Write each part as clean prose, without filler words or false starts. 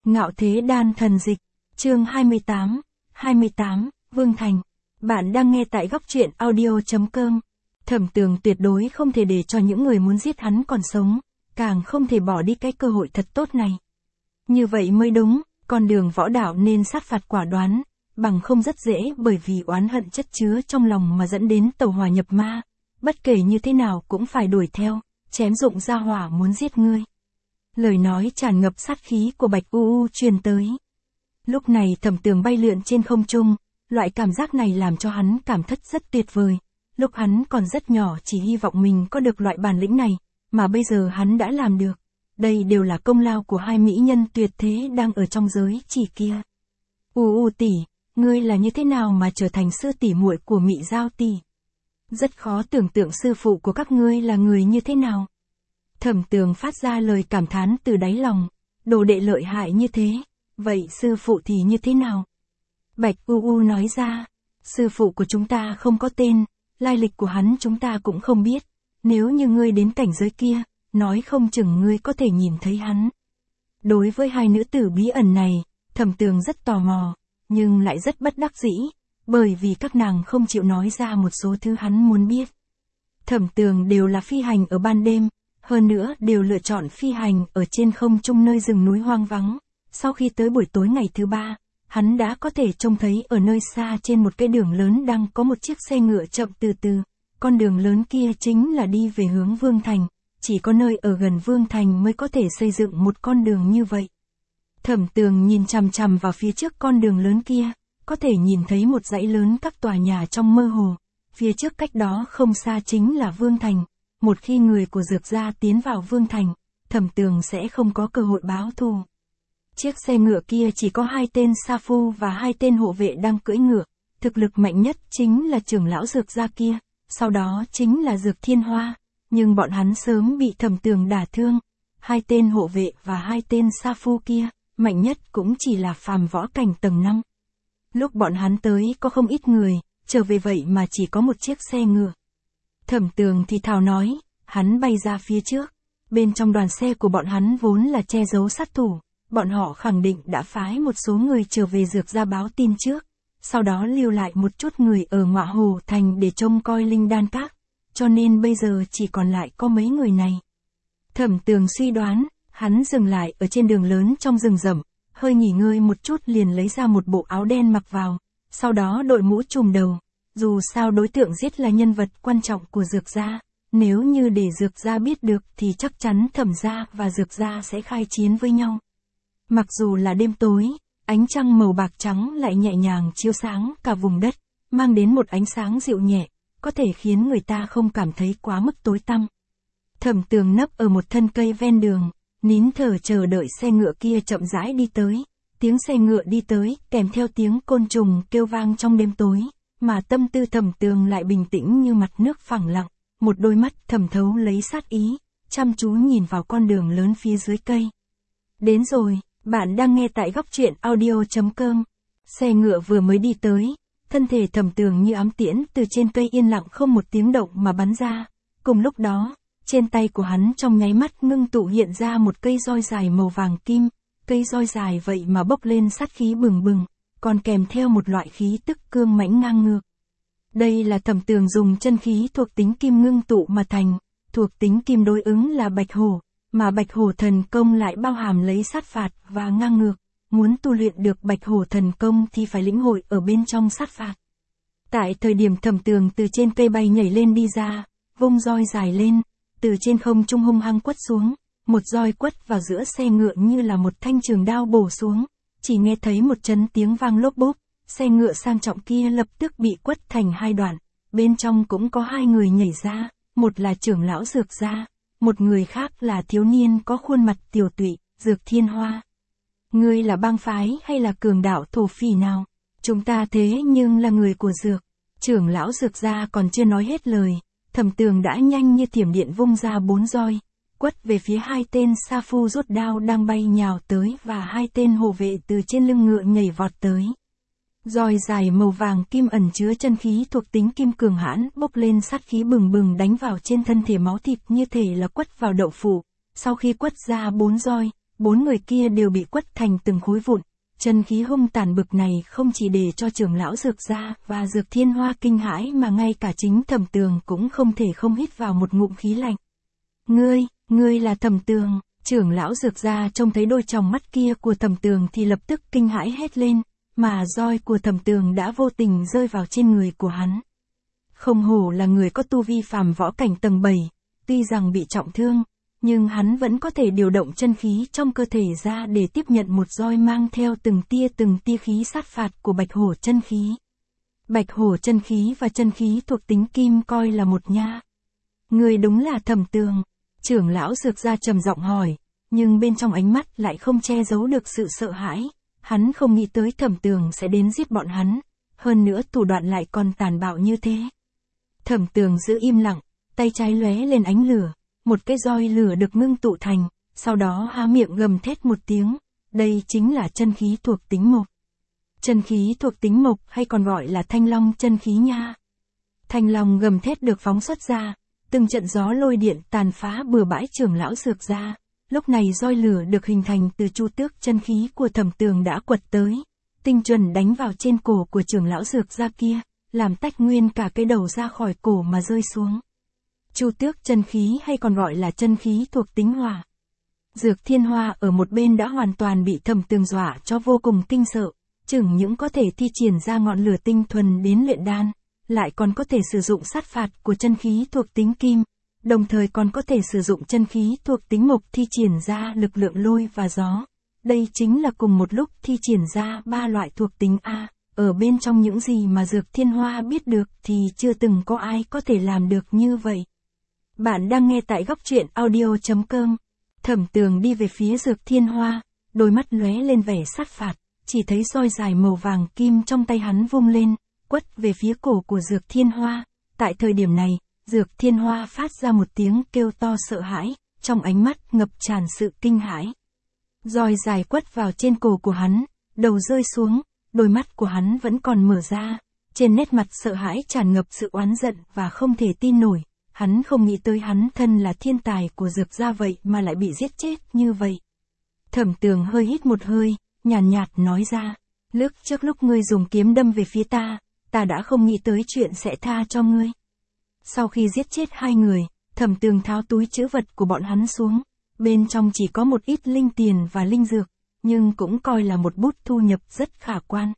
Ngạo Thế Đan Thần Dịch, chương 28, Vương Thành. Bạn đang nghe tại góc truyện audio.com. Thẩm Tường tuyệt đối không thể để cho những người muốn giết hắn còn sống, càng không thể bỏ đi cái cơ hội thật tốt này. Như vậy mới đúng, con đường võ đạo nên sát phạt quả đoán, bằng không rất dễ bởi vì oán hận chất chứa trong lòng mà dẫn đến tẩu hỏa nhập ma. Bất kể như thế nào cũng phải đuổi theo, chém dụng ra hỏa muốn giết ngươi. Lời nói tràn ngập sát khí của Bạch U truyền tới. Lúc này Thẩm Tường bay lượn trên không trung, loại cảm giác này làm cho hắn cảm thất rất tuyệt vời. Lúc hắn còn rất nhỏ chỉ hy vọng mình có được loại bản lĩnh này, mà bây giờ hắn đã làm được. Đây đều là công lao của hai mỹ nhân tuyệt thế đang ở trong giới chỉ kia. Tỷ, ngươi là như thế nào mà trở thành sư tỷ muội của Mị Giao tỷ? Rất khó tưởng tượng sư phụ của các ngươi là người như thế nào. Thẩm Tường phát ra lời cảm thán từ đáy lòng, đồ đệ lợi hại như thế, vậy sư phụ thì như thế nào? Bạch U nói ra, sư phụ của chúng ta không có tên, lai lịch của hắn chúng ta cũng không biết, nếu như ngươi đến cảnh giới kia, nói không chừng ngươi có thể nhìn thấy hắn. Đối với hai nữ tử bí ẩn này, Thẩm Tường rất tò mò, nhưng lại rất bất đắc dĩ, bởi vì các nàng không chịu nói ra một số thứ hắn muốn biết. Thẩm Tường đều là phi hành ở ban đêm, hơn nữa đều lựa chọn phi hành ở trên không trung nơi rừng núi hoang vắng. Sau khi tới buổi tối ngày thứ ba, hắn đã có thể trông thấy ở nơi xa trên một cái đường lớn đang có một chiếc xe ngựa chậm từ từ. Con đường lớn kia chính là đi về hướng Vương Thành, chỉ có nơi ở gần Vương Thành mới có thể xây dựng một con đường như vậy. Thẩm Tường nhìn chằm chằm vào phía trước con đường lớn kia, có thể nhìn thấy một dãy lớn các tòa nhà trong mơ hồ. Phía trước cách đó không xa chính là Vương Thành. Một khi người của Dược gia tiến vào Vương Thành, Thẩm Tường sẽ không có cơ hội báo thù. Chiếc xe ngựa kia chỉ có 2 tên sa phu và 2 tên hộ vệ đang cưỡi ngựa. Thực lực mạnh nhất chính là trưởng lão Dược gia kia, sau đó chính là Dược Thiên Hoa. Nhưng bọn hắn sớm bị Thẩm Tường đả thương. 2 tên hộ vệ và 2 tên sa phu kia, mạnh nhất cũng chỉ là phàm võ cảnh tầng 5. Lúc bọn hắn tới có không ít người, trở về vậy mà chỉ có một chiếc xe ngựa. Thẩm Tường thì thào nói, hắn bay ra phía trước. Bên trong đoàn xe của bọn hắn vốn là che giấu sát thủ, bọn họ khẳng định đã phái một số người trở về Dược gia báo tin trước, sau đó lưu lại một chút người ở Ngọa Hồ Thành để trông coi linh đan các, cho nên bây giờ chỉ còn lại có mấy người này. Thẩm Tường suy đoán, hắn dừng lại ở trên đường lớn trong rừng rậm, hơi nghỉ ngơi một chút liền lấy ra một bộ áo đen mặc vào, sau đó đội mũ trùm đầu. Dù sao đối tượng giết là nhân vật quan trọng của Dược gia, nếu như để Dược gia biết được thì chắc chắn Thẩm gia và Dược gia sẽ khai chiến với nhau. Mặc dù là đêm tối, ánh trăng màu bạc trắng lại nhẹ nhàng chiếu sáng cả vùng đất, mang đến một ánh sáng dịu nhẹ, có thể khiến người ta không cảm thấy quá mức tối tăm. Thẩm Tường nấp ở một thân cây ven đường, nín thở chờ đợi xe ngựa kia chậm rãi đi tới. Tiếng xe ngựa đi tới, kèm theo tiếng côn trùng kêu vang trong đêm tối. Mà tâm tư Thẩm Tường lại bình tĩnh như mặt nước phẳng lặng, một đôi mắt thẩm thấu lấy sát ý, chăm chú nhìn vào con đường lớn phía dưới cây. Đến rồi, bạn đang nghe tại góc truyện audio.com. Xe ngựa vừa mới đi tới, thân thể Thẩm Tường như ám tiễn từ trên cây yên lặng không một tiếng động mà bắn ra. Cùng lúc đó, trên tay của hắn trong nháy mắt ngưng tụ hiện ra một cây roi dài màu vàng kim, cây roi dài vậy mà bốc lên sát khí bừng bừng, còn kèm theo một loại khí tức cương mãnh ngang ngược. Đây là Thẩm Tường dùng chân khí thuộc tính kim ngưng tụ mà thành, thuộc tính kim đối ứng là Bạch Hổ, mà Bạch Hổ thần công lại bao hàm lấy sát phạt và ngang ngược, muốn tu luyện được Bạch Hổ thần công thì phải lĩnh hội ở bên trong sát phạt. Tại thời điểm Thẩm Tường từ trên cây bay nhảy lên đi ra, vung roi dài lên, từ trên không trung hung hăng quất xuống, một roi quất vào giữa xe ngựa như là một thanh trường đao bổ xuống. Chỉ nghe thấy một chấn tiếng vang lốp bốp, xe ngựa sang trọng kia lập tức bị quất thành 2 đoạn, bên trong cũng có 2 người nhảy ra, một là trưởng lão Dược gia, một người khác là thiếu niên có khuôn mặt tiểu tụy, Dược Thiên Hoa. Ngươi là bang phái hay là cường đạo thổ phỉ nào? Chúng ta thế nhưng là người của Dược. Trưởng lão Dược gia còn chưa nói hết lời, Thẩm Tường đã nhanh như thiểm điện vung ra 4 roi, quất về phía 2 tên sa phu rút đao đang bay nhào tới và 2 tên hộ vệ từ trên lưng ngựa nhảy vọt tới. Roi dài màu vàng kim ẩn chứa chân khí thuộc tính kim cường hãn bốc lên sát khí bừng bừng đánh vào trên thân thể máu thịt như thể là quất vào đậu phụ. Sau khi quất ra 4 roi, 4 người kia đều bị quất thành từng khối vụn. Chân khí hung tàn bực này không chỉ để cho trưởng lão Dược gia và Dược Thiên Hoa kinh hãi mà ngay cả chính Thẩm Tường cũng không thể không hít vào một ngụm khí lạnh. Ngươi là Thẩm Tường. Trưởng lão Dược gia trông thấy đôi tròng mắt kia của Thẩm Tường thì lập tức kinh hãi hét lên, mà roi của Thẩm Tường đã vô tình rơi vào trên người của hắn. Không hổ là người có tu vi phàm võ cảnh tầng 7, tuy rằng bị trọng thương, nhưng hắn vẫn có thể điều động chân khí trong cơ thể ra để tiếp nhận một roi mang theo từng tia khí sát phạt của Bạch Hổ chân khí. Bạch Hổ chân khí và chân khí thuộc tính kim coi là một nha. Người đúng là Thẩm Tường. Trưởng lão Dược gia trầm giọng hỏi, nhưng bên trong ánh mắt lại không che giấu được sự sợ hãi. Hắn không nghĩ tới Thẩm Tường sẽ đến giết bọn hắn, hơn nữa thủ đoạn lại còn tàn bạo như thế. Thẩm Tường giữ im lặng, tay trái lóe lên ánh lửa, một cái roi lửa được ngưng tụ thành, sau đó há miệng gầm thét một tiếng, đây chính là chân khí thuộc tính mộc. Chân khí thuộc tính mộc hay còn gọi là Thanh Long chân khí nha. Thanh Long gầm thét được phóng xuất ra, từng trận gió lôi điện tàn phá bừa bãi trưởng lão Dược gia. Lúc này roi lửa được hình thành từ chu tước chân khí của Thẩm Tường đã quật tới, tinh chuẩn đánh vào trên cổ của trưởng lão Dược gia kia, làm tách nguyên cả cái đầu ra khỏi cổ mà rơi xuống. Chu tước chân khí hay còn gọi là chân khí thuộc tính hỏa. Dược Thiên Hoa ở một bên đã hoàn toàn bị Thẩm Tường dọa cho vô cùng kinh sợ, chừng những có thể thi triển ra ngọn lửa tinh thuần đến luyện đan, lại còn có thể sử dụng sát phạt của chân khí thuộc tính kim, đồng thời còn có thể sử dụng chân khí thuộc tính mộc thi triển ra lực lượng lôi và gió. Đây chính là cùng một lúc thi triển ra 3 loại thuộc tính A. Ở bên trong những gì mà Dược Thiên Hoa biết được thì chưa từng có ai có thể làm được như vậy. Bạn đang nghe tại góc truyện audio.com. Thẩm Tường đi về phía Dược Thiên Hoa, đôi mắt lóe lên vẻ sát phạt, chỉ thấy roi dài màu vàng kim trong tay hắn vung lên, quất về phía cổ của Dược Thiên Hoa. Tại thời điểm này, Dược Thiên Hoa phát ra một tiếng kêu to sợ hãi, trong ánh mắt ngập tràn sự kinh hãi. Roi dài quất vào trên cổ của hắn, đầu rơi xuống, đôi mắt của hắn vẫn còn mở ra, trên nét mặt sợ hãi tràn ngập sự oán giận và không thể tin nổi. Hắn không nghĩ tới hắn thân là thiên tài của Dược gia vậy mà lại bị giết chết như vậy. Thẩm Tường hơi hít một hơi, nhàn nhạt nói ra, trước lúc ngươi dùng kiếm đâm về phía ta đã không nghĩ tới chuyện sẽ tha cho ngươi. Sau khi giết chết 2 người, Thẩm Tường tháo túi trữ vật của bọn hắn xuống, bên trong chỉ có một ít linh tiền và linh dược, nhưng cũng coi là một bút thu nhập rất khả quan.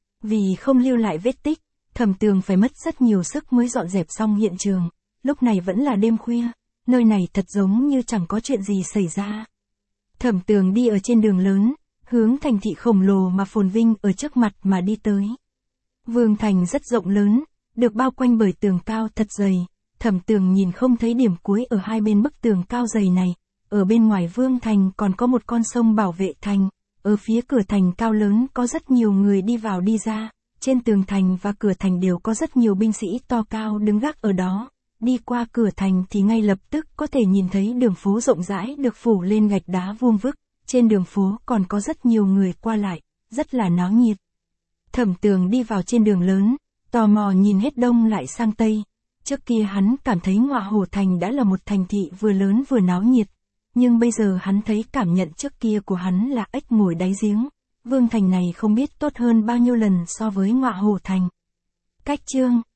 Vì không lưu lại vết tích, Thẩm Tường phải mất rất nhiều sức mới dọn dẹp xong hiện trường. Lúc này vẫn là đêm khuya, nơi này thật giống như chẳng có chuyện gì xảy ra. Thẩm Tường đi ở trên đường lớn, hướng thành thị khổng lồ mà phồn vinh ở trước mặt mà đi tới. Vương thành rất rộng lớn, được bao quanh bởi tường cao thật dày. Thẩm Tường nhìn không thấy điểm cuối ở hai bên bức tường cao dày này. Ở bên ngoài vương thành còn có một con sông bảo vệ thành. Ở phía cửa thành cao lớn có rất nhiều người đi vào đi ra. Trên tường thành và cửa thành đều có rất nhiều binh sĩ to cao đứng gác ở đó. Đi qua cửa thành thì ngay lập tức có thể nhìn thấy đường phố rộng rãi được phủ lên gạch đá vuông vức. Trên đường phố còn có rất nhiều người qua lại, rất là náo nhiệt. Thẩm Tường đi vào trên đường lớn, tò mò nhìn hết đông lại sang tây. Trước kia hắn cảm thấy Ngọa Hổ Thành đã là một thành thị vừa lớn vừa náo nhiệt. Nhưng bây giờ hắn thấy cảm nhận trước kia của hắn là ếch ngồi đáy giếng. Vương thành này không biết tốt hơn bao nhiêu lần so với Ngọa Hổ Thành. Cách chương